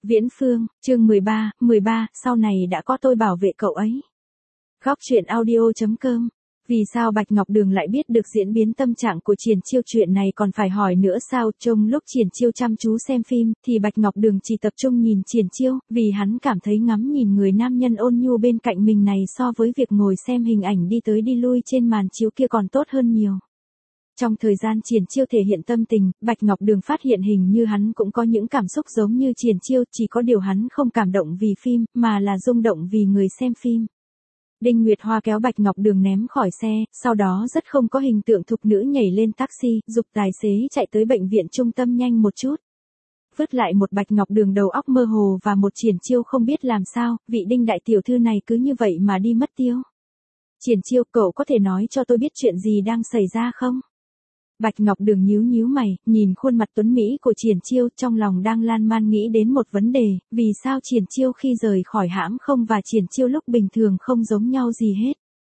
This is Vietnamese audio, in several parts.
Viễn Phương, chương 13, sau này đã có tôi bảo vệ cậu ấy. Góc truyện audio.com. Vì sao Bạch Ngọc Đường lại biết được diễn biến tâm trạng của Triển Chiêu, chuyện này còn phải hỏi nữa sao? Trong lúc Triển Chiêu chăm chú xem phim, thì Bạch Ngọc Đường chỉ tập trung nhìn Triển Chiêu, vì hắn cảm thấy ngắm nhìn người nam nhân ôn nhu bên cạnh mình này so với việc ngồi xem hình ảnh đi tới đi lui trên màn chiếu kia còn tốt hơn nhiều. Trong thời gian Triển Chiêu thể hiện tâm tình, Bạch Ngọc Đường phát hiện hình như hắn cũng có những cảm xúc giống như Triển Chiêu, chỉ có điều hắn không cảm động vì phim, mà là rung động vì người xem phim. Đinh Nguyệt Hoa kéo Bạch Ngọc Đường ném khỏi xe, sau đó rất không có hình tượng thục nữ nhảy lên taxi, giục tài xế chạy tới bệnh viện trung tâm nhanh một chút. Vứt lại một Bạch Ngọc Đường đầu óc mơ hồ và một Triển Chiêu không biết làm sao, vị Đinh đại tiểu thư này cứ như vậy mà đi mất tiêu. Triển Chiêu, cậu có thể nói cho tôi biết chuyện gì đang xảy ra không? Bạch Ngọc Đường nhíu mày, nhìn khuôn mặt tuấn mỹ của Triển Chiêu, trong lòng đang lan man nghĩ đến một vấn đề, vì sao Triển Chiêu khi rời khỏi hãng không và Triển Chiêu lúc bình thường không giống nhau gì hết.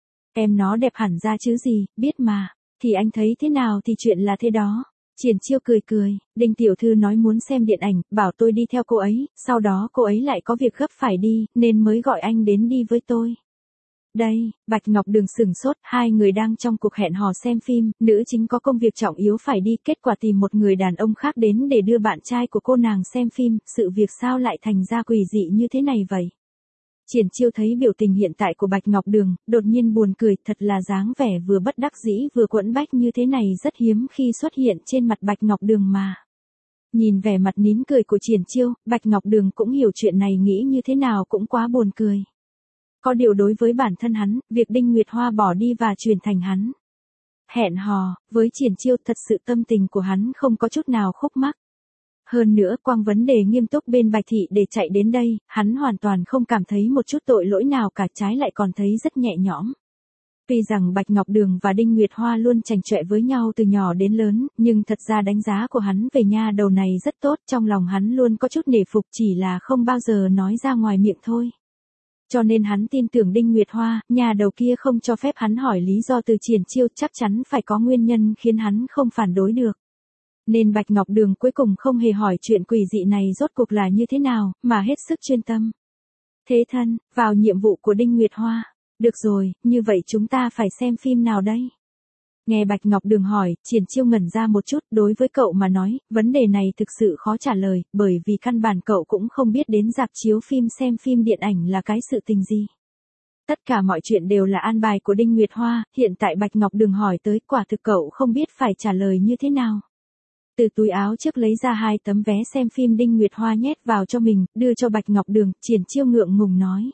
Em nó đẹp hẳn ra chứ gì, biết mà, thì anh thấy thế nào thì chuyện là thế đó. Triển Chiêu cười, Đinh tiểu thư nói muốn xem điện ảnh, bảo tôi đi theo cô ấy, sau đó cô ấy lại có việc gấp phải đi, nên mới gọi anh đến đi với tôi. Đây, Bạch Ngọc Đường sửng sốt, hai người đang trong cuộc hẹn hò xem phim, nữ chính có công việc trọng yếu phải đi, kết quả tìm một người đàn ông khác đến để đưa bạn trai của cô nàng xem phim, sự việc sao lại thành ra quỷ dị như thế này vậy? Triển Chiêu thấy biểu tình hiện tại của Bạch Ngọc Đường, đột nhiên buồn cười, thật là dáng vẻ vừa bất đắc dĩ vừa quẫn bách như thế này rất hiếm khi xuất hiện trên mặt Bạch Ngọc Đường mà. Nhìn vẻ mặt nín cười của Triển Chiêu, Bạch Ngọc Đường cũng hiểu chuyện này nghĩ như thế nào cũng quá buồn cười. Có điều đối với bản thân hắn, việc Đinh Nguyệt Hoa bỏ đi và chuyển thành hắn hẹn hò, với Triển Chiêu thật sự tâm tình của hắn không có chút nào khúc mắc. Hơn nữa, quang vấn đề nghiêm túc bên Bạch Thị để chạy đến đây, hắn hoàn toàn không cảm thấy một chút tội lỗi nào cả, trái lại còn thấy rất nhẹ nhõm. Tuy rằng Bạch Ngọc Đường và Đinh Nguyệt Hoa luôn chảnh chọe với nhau từ nhỏ đến lớn, nhưng thật ra đánh giá của hắn về nha đầu này rất tốt, trong lòng hắn luôn có chút nể phục, chỉ là không bao giờ nói ra ngoài miệng thôi. Cho nên hắn tin tưởng Đinh Nguyệt Hoa, nhà đầu kia không cho phép hắn hỏi lý do từ Triển Chiêu, chắc chắn phải có nguyên nhân khiến hắn không phản đối được. Nên Bạch Ngọc Đường cuối cùng không hề hỏi chuyện quỷ dị này rốt cuộc là như thế nào, mà hết sức chuyên tâm. Thế thân, vào nhiệm vụ của Đinh Nguyệt Hoa. Được rồi, như vậy chúng ta phải xem phim nào đây? Nghe Bạch Ngọc Đường hỏi, Triển Chiêu ngẩn ra một chút, đối với cậu mà nói, vấn đề này thực sự khó trả lời, bởi vì căn bản cậu cũng không biết đến rạp chiếu phim xem phim điện ảnh là cái sự tình gì. Tất cả mọi chuyện đều là an bài của Đinh Nguyệt Hoa, hiện tại Bạch Ngọc Đường hỏi tới, quả thực cậu không biết phải trả lời như thế nào. Từ túi áo trước lấy ra 2 tấm vé xem phim Đinh Nguyệt Hoa nhét vào cho mình, đưa cho Bạch Ngọc Đường, Triển Chiêu ngượng ngùng nói.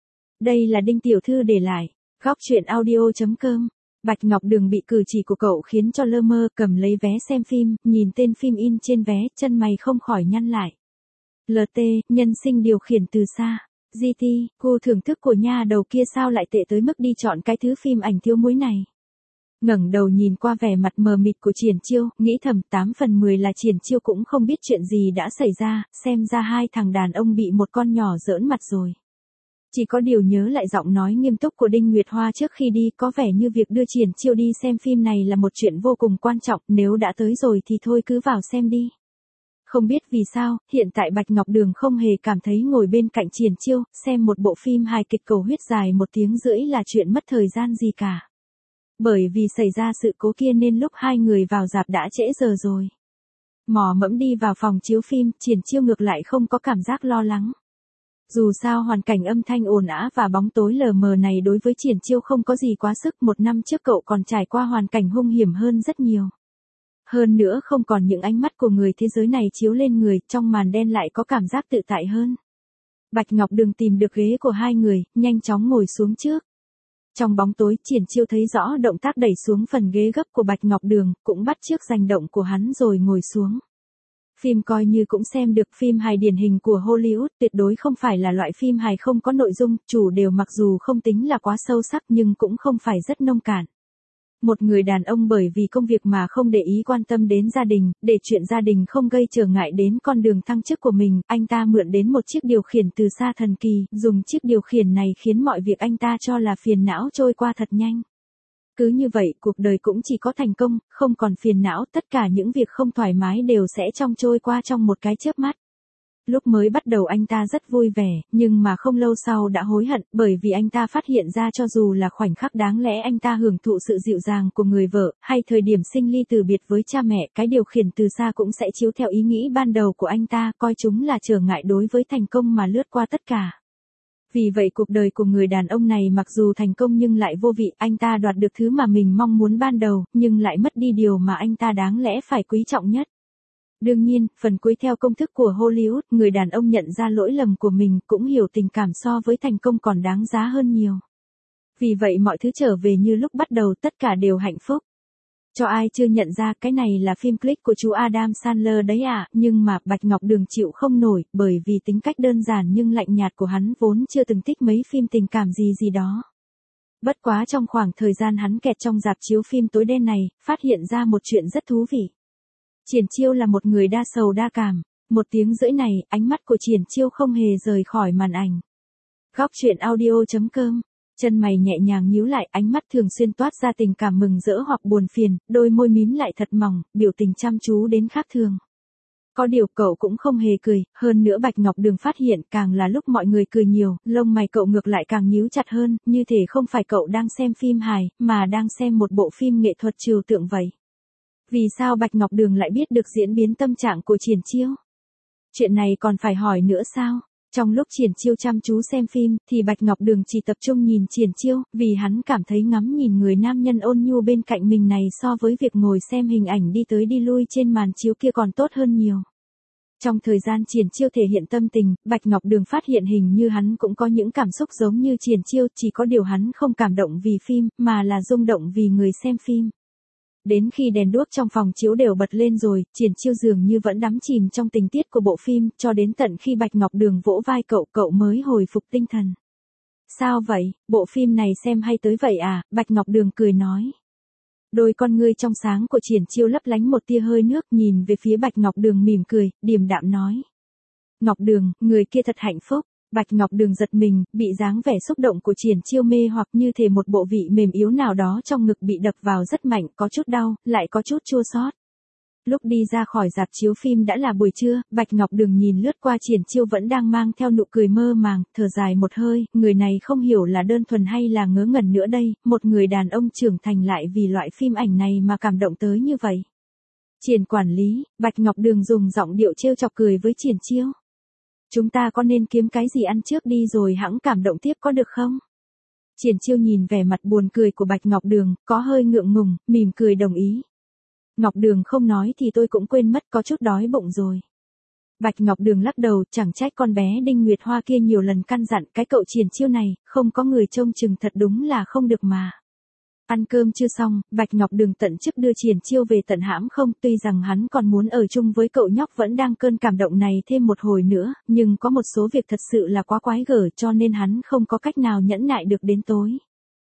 Đây là Đinh tiểu thư để lại, góc truyện audio.com. Bạch Ngọc Đường bị cử chỉ của cậu khiến cho lơ mơ, cầm lấy vé xem phim, nhìn tên phim in trên vé, chân mày không khỏi nhăn lại. LT, nhân sinh điều khiển từ xa. GT, cô thưởng thức của nha đầu kia sao lại tệ tới mức đi chọn cái thứ phim ảnh thiếu muối này. Ngẩng đầu nhìn qua vẻ mặt mờ mịt của Triển Chiêu, nghĩ thầm 8 phần 10 là Triển Chiêu cũng không biết chuyện gì đã xảy ra, xem ra hai thằng đàn ông bị một con nhỏ giỡn mặt rồi. Chỉ có điều nhớ lại giọng nói nghiêm túc của Đinh Nguyệt Hoa trước khi đi, có vẻ như việc đưa Triển Chiêu đi xem phim này là một chuyện vô cùng quan trọng, nếu đã tới rồi thì thôi cứ vào xem đi. Không biết vì sao, hiện tại Bạch Ngọc Đường không hề cảm thấy ngồi bên cạnh Triển Chiêu, xem một bộ phim hài kịch cầu huyết dài 1 tiếng rưỡi là chuyện mất thời gian gì cả. Bởi vì xảy ra sự cố kia nên lúc hai người vào rạp đã trễ giờ rồi. Mò mẫm đi vào phòng chiếu phim, Triển Chiêu ngược lại không có cảm giác lo lắng. Dù sao hoàn cảnh âm thanh ồn ào và bóng tối lờ mờ này đối với Triển Chiêu không có gì quá sức, 1 năm trước cậu còn trải qua hoàn cảnh hung hiểm hơn rất nhiều. Hơn nữa không còn những ánh mắt của người thế giới này chiếu lên người, trong màn đen lại có cảm giác tự tại hơn. Bạch Ngọc Đường tìm được ghế của hai người, nhanh chóng ngồi xuống trước. Trong bóng tối, Triển Chiêu thấy rõ động tác đẩy xuống phần ghế gấp của Bạch Ngọc Đường, cũng bắt chước hành động của hắn rồi ngồi xuống. Phim coi như cũng xem được, phim hài điển hình của Hollywood, tuyệt đối không phải là loại phim hài không có nội dung, chủ đều mặc dù không tính là quá sâu sắc nhưng cũng không phải rất nông cạn. Một người đàn ông bởi vì công việc mà không để ý quan tâm đến gia đình, để chuyện gia đình không gây trở ngại đến con đường thăng chức của mình, anh ta mượn đến một chiếc điều khiển từ xa thần kỳ, dùng chiếc điều khiển này khiến mọi việc anh ta cho là phiền não trôi qua thật nhanh. Cứ như vậy, cuộc đời cũng chỉ có thành công, không còn phiền não, tất cả những việc không thoải mái đều sẽ trôi qua trong một cái chớp mắt. Lúc mới bắt đầu anh ta rất vui vẻ, nhưng mà không lâu sau đã hối hận, bởi vì anh ta phát hiện ra cho dù là khoảnh khắc đáng lẽ anh ta hưởng thụ sự dịu dàng của người vợ, hay thời điểm sinh ly từ biệt với cha mẹ, cái điều khiển từ xa cũng sẽ chiếu theo ý nghĩ ban đầu của anh ta, coi chúng là trở ngại đối với thành công mà lướt qua tất cả. Vì vậy cuộc đời của người đàn ông này mặc dù thành công nhưng lại vô vị, anh ta đoạt được thứ mà mình mong muốn ban đầu, nhưng lại mất đi điều mà anh ta đáng lẽ phải quý trọng nhất. Đương nhiên, phần cuối theo công thức của Hollywood, người đàn ông nhận ra lỗi lầm của mình, cũng hiểu tình cảm so với thành công còn đáng giá hơn nhiều. Vì vậy mọi thứ trở về như lúc bắt đầu, tất cả đều hạnh phúc. Cho ai chưa nhận ra, cái này là phim Click của chú Adam Sandler đấy à, nhưng mà Bạch Ngọc Đường chịu không nổi, bởi vì tính cách đơn giản nhưng lạnh nhạt của hắn vốn chưa từng thích mấy phim tình cảm gì đó. Bất quá trong khoảng thời gian hắn kẹt trong rạp chiếu phim tối đen này, phát hiện ra một chuyện rất thú vị. Triển Chiêu là một người đa sầu đa cảm. 1 tiếng rưỡi này, ánh mắt của Triển Chiêu không hề rời khỏi màn ảnh. Góc truyện audio.com. Chân mày nhẹ nhàng nhíu lại, ánh mắt thường xuyên toát ra tình cảm mừng rỡ hoặc buồn phiền, đôi môi mím lại thật mỏng, biểu tình chăm chú đến khác thường. Có điều cậu cũng không hề cười, hơn nữa Bạch Ngọc Đường phát hiện càng là lúc mọi người cười nhiều, lông mày cậu ngược lại càng nhíu chặt hơn, như thể không phải cậu đang xem phim hài, mà đang xem một bộ phim nghệ thuật trừu tượng vậy. Vì sao Bạch Ngọc Đường lại biết được diễn biến tâm trạng của Triển Chiêu? Chuyện này còn phải hỏi nữa sao? Trong lúc Triển Chiêu chăm chú xem phim, thì Bạch Ngọc Đường chỉ tập trung nhìn Triển Chiêu, vì hắn cảm thấy ngắm nhìn người nam nhân ôn nhu bên cạnh mình này so với việc ngồi xem hình ảnh đi tới đi lui trên màn chiếu kia còn tốt hơn nhiều. Trong thời gian Triển Chiêu thể hiện tâm tình, Bạch Ngọc Đường phát hiện hình như hắn cũng có những cảm xúc giống như Triển Chiêu, chỉ có điều hắn không cảm động vì phim, mà là rung động vì người xem phim. Đến khi đèn đuốc trong phòng chiếu đều bật lên rồi, Triển Chiêu dường như vẫn đắm chìm trong tình tiết của bộ phim, cho đến tận khi Bạch Ngọc Đường vỗ vai cậu mới hồi phục tinh thần. Sao vậy, bộ phim này xem hay tới vậy à? Bạch Ngọc Đường cười nói. Đôi con ngươi trong sáng của Triển Chiêu lấp lánh một tia hơi nước, nhìn về phía Bạch Ngọc Đường mỉm cười, điềm đạm nói. Ngọc Đường, người kia thật hạnh phúc. Bạch Ngọc Đường giật mình, bị dáng vẻ xúc động của Triển Chiêu mê hoặc như thể một bộ vị mềm yếu nào đó trong ngực bị đập vào rất mạnh, có chút đau, lại có chút chua xót. Lúc đi ra khỏi rạp chiếu phim đã là buổi trưa, Bạch Ngọc Đường nhìn lướt qua Triển Chiêu vẫn đang mang theo nụ cười mơ màng, thở dài một hơi, người này không hiểu là đơn thuần hay là ngớ ngẩn nữa đây, một người đàn ông trưởng thành lại vì loại phim ảnh này mà cảm động tới như vậy. Triển quản lý, Bạch Ngọc Đường dùng giọng điệu trêu chọc cười với Triển Chiêu. Chúng ta có nên kiếm cái gì ăn trước đi rồi hẵng cảm động tiếp có được không? Triển Chiêu nhìn vẻ mặt buồn cười của Bạch Ngọc Đường, có hơi ngượng ngùng, mỉm cười đồng ý. Ngọc Đường không nói thì tôi cũng quên mất, có chút đói bụng rồi. Bạch Ngọc Đường lắc đầu, chẳng trách con bé Đinh Nguyệt Hoa kia nhiều lần căn dặn, cái cậu Triển Chiêu này, không có người trông chừng thật đúng là không được mà. Ăn cơm chưa xong, Bạch Ngọc Đường tận chức đưa Triển Chiêu về tận hãm không, tuy rằng hắn còn muốn ở chung với cậu nhóc vẫn đang cơn cảm động này thêm một hồi nữa, nhưng có một số việc thật sự là quá quái gở cho nên hắn không có cách nào nhẫn nại được đến tối.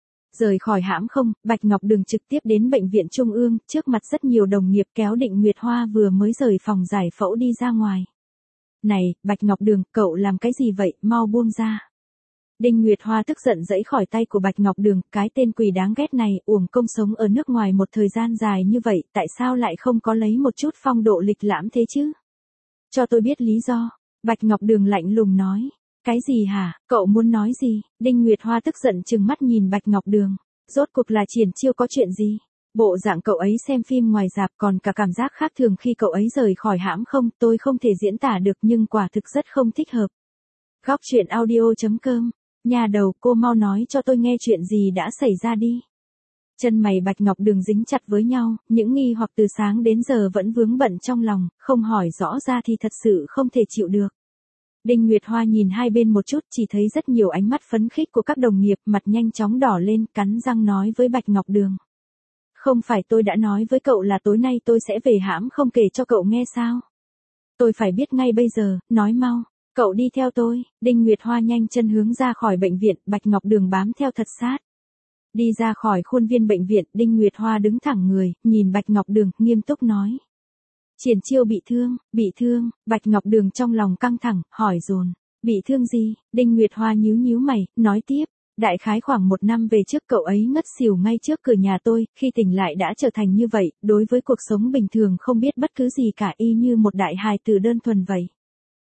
Rời khỏi hãm không, Bạch Ngọc Đường trực tiếp đến bệnh viện Trung ương, trước mặt rất nhiều đồng nghiệp kéo Định Nguyệt Hoa vừa mới rời phòng giải phẫu đi ra ngoài. Này, Bạch Ngọc Đường, cậu làm cái gì vậy, mau buông ra. Đinh Nguyệt Hoa tức giận giãy khỏi tay của Bạch Ngọc Đường, cái tên quỷ đáng ghét này, uổng công sống ở nước ngoài một thời gian dài như vậy, tại sao lại không có lấy một chút phong độ lịch lãm thế chứ? Cho tôi biết lý do. Bạch Ngọc Đường lạnh lùng nói. Cái gì hả, cậu muốn nói gì? Đinh Nguyệt Hoa tức giận trừng mắt nhìn Bạch Ngọc Đường. Rốt cuộc là Triển Chiêu có chuyện gì? Bộ dạng cậu ấy xem phim ngoài rạp còn cả cảm giác khác thường khi cậu ấy rời khỏi hãm không, tôi không thể diễn tả được nhưng quả thực rất không thích hợp. Góc truyện audio.com. Nhà đầu, cô mau nói cho tôi nghe chuyện gì đã xảy ra đi. Chân mày Bạch Ngọc Đường dính chặt với nhau, những nghi hoặc từ sáng đến giờ vẫn vướng bận trong lòng, không hỏi rõ ra thì thật sự không thể chịu được. Đinh Nguyệt Hoa nhìn hai bên một chút, chỉ thấy rất nhiều ánh mắt phấn khích của các đồng nghiệp, mặt nhanh chóng đỏ lên, cắn răng nói với Bạch Ngọc Đường. Không phải tôi đã nói với cậu là tối nay tôi sẽ về hãm không kể cho cậu nghe sao? Tôi phải biết ngay bây giờ, nói mau. Cậu đi theo tôi. Đinh Nguyệt Hoa nhanh chân hướng ra khỏi bệnh viện, Bạch Ngọc Đường bám theo thật sát. Đi ra khỏi khuôn viên bệnh viện, Đinh Nguyệt Hoa đứng thẳng người, nhìn Bạch Ngọc Đường, nghiêm túc nói. Triển Chiêu bị thương, Bạch Ngọc Đường trong lòng căng thẳng, hỏi dồn. Bị thương gì? Đinh Nguyệt Hoa nhíu mày, nói tiếp. Đại khái khoảng 1 năm về trước cậu ấy ngất xỉu ngay trước cửa nhà tôi, khi tỉnh lại đã trở thành như vậy, đối với cuộc sống bình thường không biết bất cứ gì cả y như một đại hài tử đơn thuần vậy.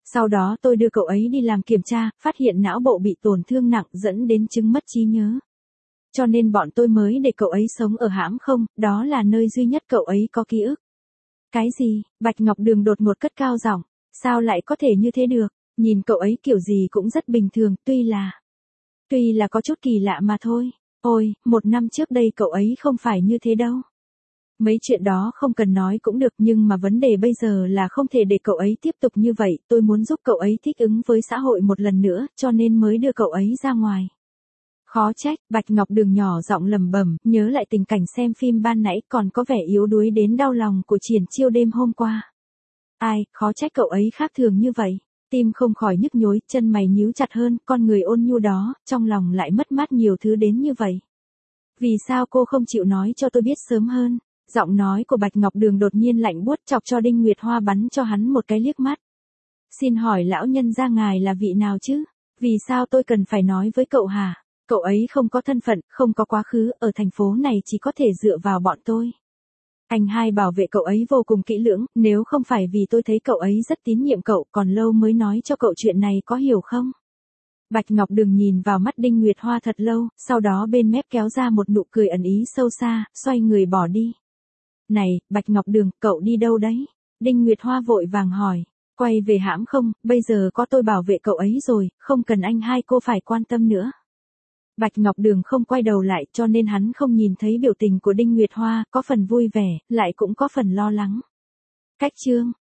Sau đó tôi đưa cậu ấy đi làm kiểm tra, phát hiện não bộ bị tổn thương nặng dẫn đến chứng mất trí nhớ. Cho nên bọn tôi mới để cậu ấy sống ở hãm không, đó là nơi duy nhất cậu ấy có ký ức. Cái gì? Bạch Ngọc Đường đột ngột cất cao giọng, sao lại có thể như thế được? Nhìn cậu ấy kiểu gì cũng rất bình thường, tuy là có chút kỳ lạ mà thôi. Ôi, 1 năm trước đây cậu ấy không phải như thế đâu. Mấy chuyện đó không cần nói cũng được, nhưng mà vấn đề bây giờ là không thể để cậu ấy tiếp tục như vậy, tôi muốn giúp cậu ấy thích ứng với xã hội một lần nữa, cho nên mới đưa cậu ấy ra ngoài. Khó trách, Bạch Ngọc Đường nhỏ giọng lẩm bẩm, nhớ lại tình cảnh xem phim ban nãy còn có vẻ yếu đuối đến đau lòng của Triển Chiêu đêm hôm qua. Ai, khó trách cậu ấy khác thường như vậy. Tim không khỏi nhức nhối, chân mày nhíu chặt hơn, con người ôn nhu đó, trong lòng lại mất mát nhiều thứ đến như vậy. Vì sao cô không chịu nói cho tôi biết sớm hơn? Giọng nói của Bạch Ngọc Đường đột nhiên lạnh buốt, chọc cho Đinh Nguyệt Hoa bắn cho hắn một cái liếc mắt. Xin hỏi lão nhân gia ngài là vị nào chứ? Vì sao tôi cần phải nói với cậu hả? Cậu ấy không có thân phận, không có quá khứ, ở thành phố này chỉ có thể dựa vào bọn tôi. Anh hai bảo vệ cậu ấy vô cùng kỹ lưỡng, nếu không phải vì tôi thấy cậu ấy rất tín nhiệm cậu, còn lâu mới nói cho cậu chuyện này, có hiểu không? Bạch Ngọc Đường nhìn vào mắt Đinh Nguyệt Hoa thật lâu, sau đó bên mép kéo ra một nụ cười ẩn ý sâu xa, xoay người bỏ đi. Này, Bạch Ngọc Đường, cậu đi đâu đấy? Đinh Nguyệt Hoa vội vàng hỏi. Quay về hãm không, bây giờ có tôi bảo vệ cậu ấy rồi, không cần anh hai cô phải quan tâm nữa. Bạch Ngọc Đường không quay đầu lại, cho nên hắn không nhìn thấy biểu tình của Đinh Nguyệt Hoa, có phần vui vẻ, lại cũng có phần lo lắng. Cách chương